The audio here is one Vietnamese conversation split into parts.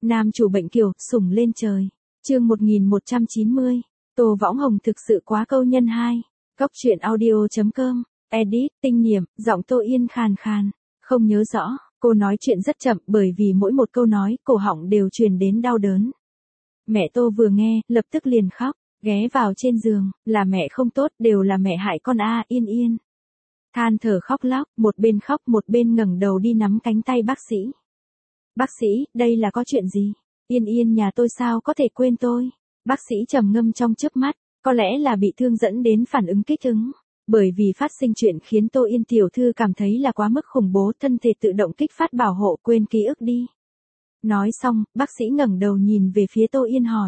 Nam chủ bệnh kiều, sủng lên trời. Chương 1190. Tô Võng Hồng thực sự quá câu nhân 2. Góc truyện audio.com. Edit, tinh niệm, giọng Tô Yên khàn khàn. Không nhớ rõ, cô nói chuyện rất chậm bởi vì mỗi một câu nói, cổ họng đều truyền đến đau đớn. Mẹ Tô vừa nghe, lập tức liền khóc, ghé vào trên giường, là mẹ không tốt, đều là mẹ hại con a, Yên Yên. Than thở khóc lóc, một bên khóc một bên ngẩng đầu đi nắm cánh tay bác sĩ. Bác sĩ, đây là có chuyện gì? Yên Yên nhà tôi sao có thể quên tôi? Bác sĩ trầm ngâm trong chớp mắt, có lẽ là bị thương dẫn đến phản ứng kích ứng. Bởi vì phát sinh chuyện khiến Tô Yên tiểu thư cảm thấy là quá mức khủng bố, thân thể tự động kích phát bảo hộ, quên ký ức đi. Nói xong, bác sĩ ngẩng đầu nhìn về phía Tô Yên hỏi.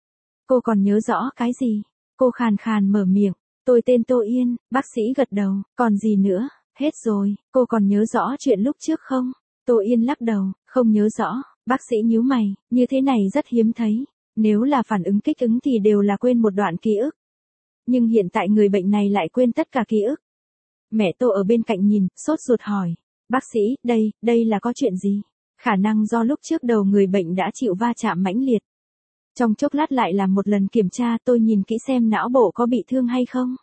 Cô còn nhớ rõ cái gì? Cô khàn khàn mở miệng. Tôi tên Tô Yên. Bác sĩ gật đầu. Còn gì nữa? Hết rồi. Cô còn nhớ rõ chuyện lúc trước không? Tô Yên lắc đầu. Không nhớ rõ. Bác sĩ nhíu mày. Như thế này rất hiếm thấy. Nếu là phản ứng kích ứng thì đều là quên một đoạn ký ức. Nhưng hiện tại người bệnh này lại quên tất cả ký ức. Mẹ Tô ở bên cạnh nhìn, sốt ruột hỏi. Bác sĩ, đây là có chuyện gì? Khả năng do lúc trước đầu người bệnh đã chịu va chạm mãnh liệt. Trong chốc lát lại làm một lần kiểm tra, tôi nhìn kỹ xem não bộ có bị thương hay không.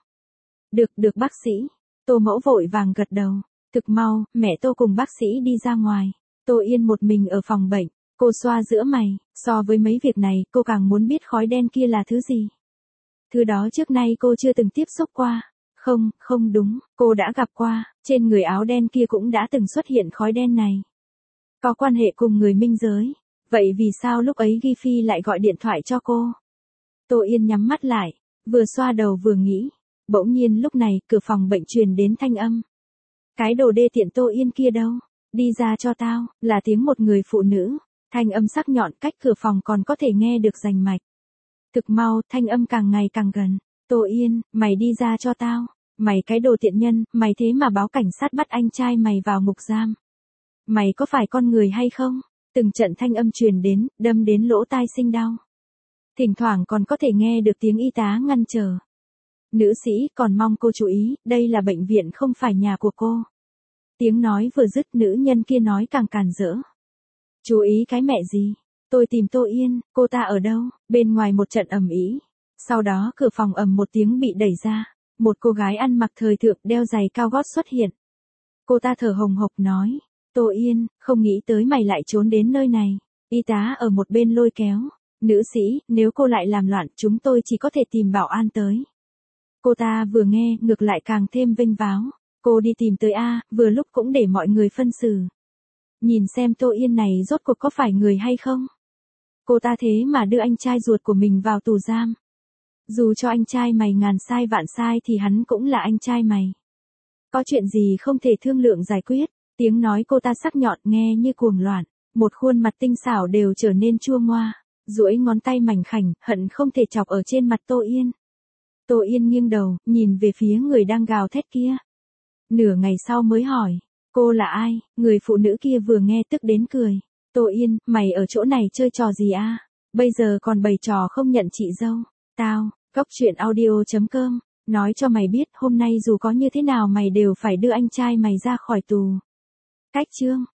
Được bác sĩ. Tô mẫu vội vàng gật đầu. Thực mau, mẹ Tô cùng bác sĩ đi ra ngoài. Tô Yên một mình ở phòng bệnh. Cô xoa giữa mày. So với mấy việc này, cô càng muốn biết khói đen kia là thứ gì. Thứ đó trước nay cô chưa từng tiếp xúc qua. Không đúng, cô đã gặp qua. Trên người áo đen kia cũng đã từng xuất hiện khói đen này. Có quan hệ cùng người minh giới. Vậy vì sao lúc ấy Ghi Phi lại gọi điện thoại cho cô? Tô Yên nhắm mắt lại, vừa xoa đầu vừa nghĩ. Bỗng nhiên lúc này, cửa phòng bệnh truyền đến thanh âm. Cái đồ đê tiện Tô Yên kia đâu? Đi ra cho tao, là tiếng một người phụ nữ. Thanh âm sắc nhọn, cách cửa phòng còn có thể nghe được rành mạch. Thực mau, thanh âm càng ngày càng gần. Tô Yên, mày đi ra cho tao. Mày cái đồ tiện nhân, mày thế mà báo cảnh sát bắt anh trai mày vào ngục giam. Mày có phải con người hay không? Từng trận thanh âm truyền đến, đâm đến lỗ tai sinh đau. Thỉnh thoảng còn có thể nghe được tiếng y tá ngăn trở. Nữ sĩ, còn mong cô chú ý, đây là bệnh viện không phải nhà của cô. Tiếng nói vừa dứt, nữ nhân kia nói càng càn rỡ. Chú ý cái mẹ gì? Tôi tìm Tô Yên, cô ta ở đâu? Bên ngoài một trận ầm ĩ. Sau đó cửa phòng ầm một tiếng bị đẩy ra. Một cô gái ăn mặc thời thượng đeo giày cao gót xuất hiện. Cô ta thở hồng hộc nói. Tô Yên, không nghĩ tới mày lại trốn đến nơi này. Y tá ở một bên lôi kéo. Nữ sĩ, nếu cô lại làm loạn, chúng tôi chỉ có thể tìm bảo an tới. Cô ta vừa nghe, ngược lại càng thêm vênh váo. Cô đi tìm tới A, vừa lúc cũng để mọi người phân xử. Nhìn xem Tô Yên này rốt cuộc có phải người hay không? Cô ta thế mà đưa anh trai ruột của mình vào tù giam. Dù cho anh trai mày ngàn sai vạn sai thì hắn cũng là anh trai mày. Có chuyện gì không thể thương lượng giải quyết? Tiếng nói cô ta sắc nhọn nghe như cuồng loạn, một khuôn mặt tinh xảo đều trở nên chua ngoa, duỗi ngón tay mảnh khảnh, hận không thể chọc ở trên mặt Tô Yên. Tô Yên nghiêng đầu, nhìn về phía người đang gào thét kia. Nửa ngày sau mới hỏi, cô là ai? Người phụ nữ kia vừa nghe tức đến cười. Tô Yên, mày ở chỗ này chơi trò gì a? Bây giờ còn bày trò không nhận chị dâu. Tao, góc truyện audio.com, nói cho mày biết hôm nay dù có như thế nào mày đều phải đưa anh trai mày ra khỏi tù. Cách chương